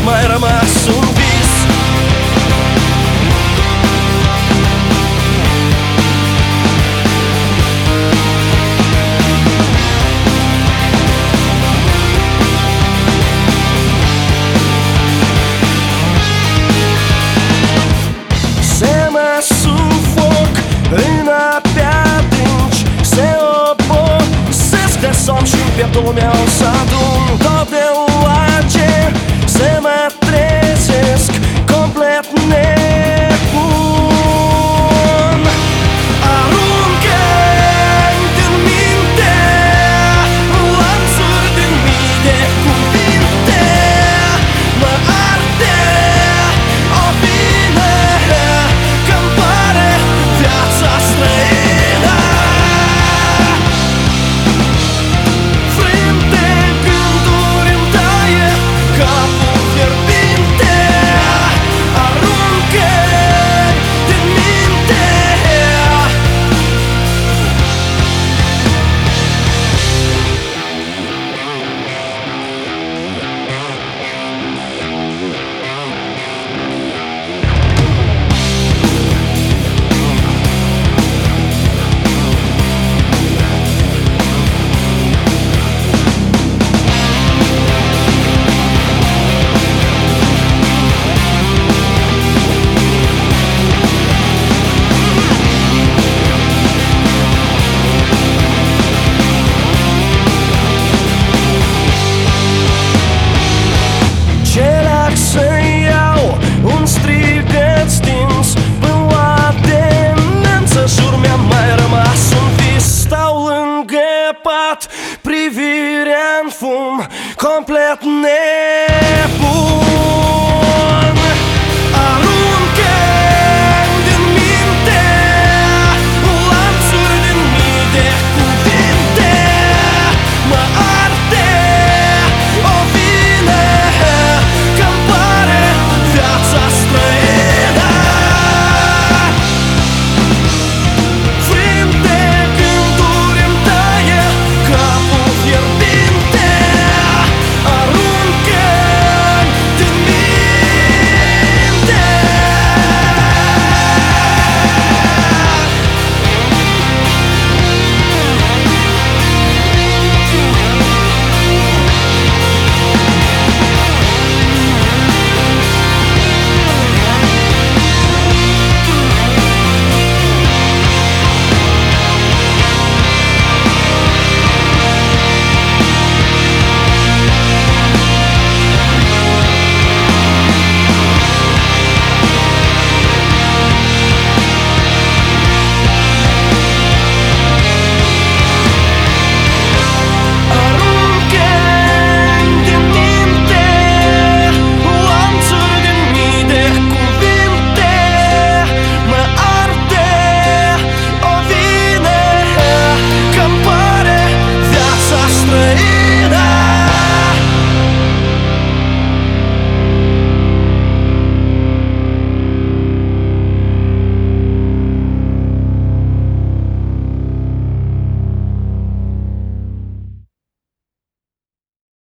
mai rămas un vis. Se mă sufoc în ape adânci, se obosesc de somn și-n pieptul meu s-adun. Tot de oage se mă trezesc complet nebun. Aruncă-mi din minte lanțuri din mii de cuvinte. Mă arde o vină că-mi pare viața străină. Frânte gânduri îmi taie capul fierbinte. Aruncă-mi din minte. Celac să iau un strigăt stins până la demență. Jur, mi-a mai rămas un vis. Stau lângă pat, privirea în fum, complet nebun.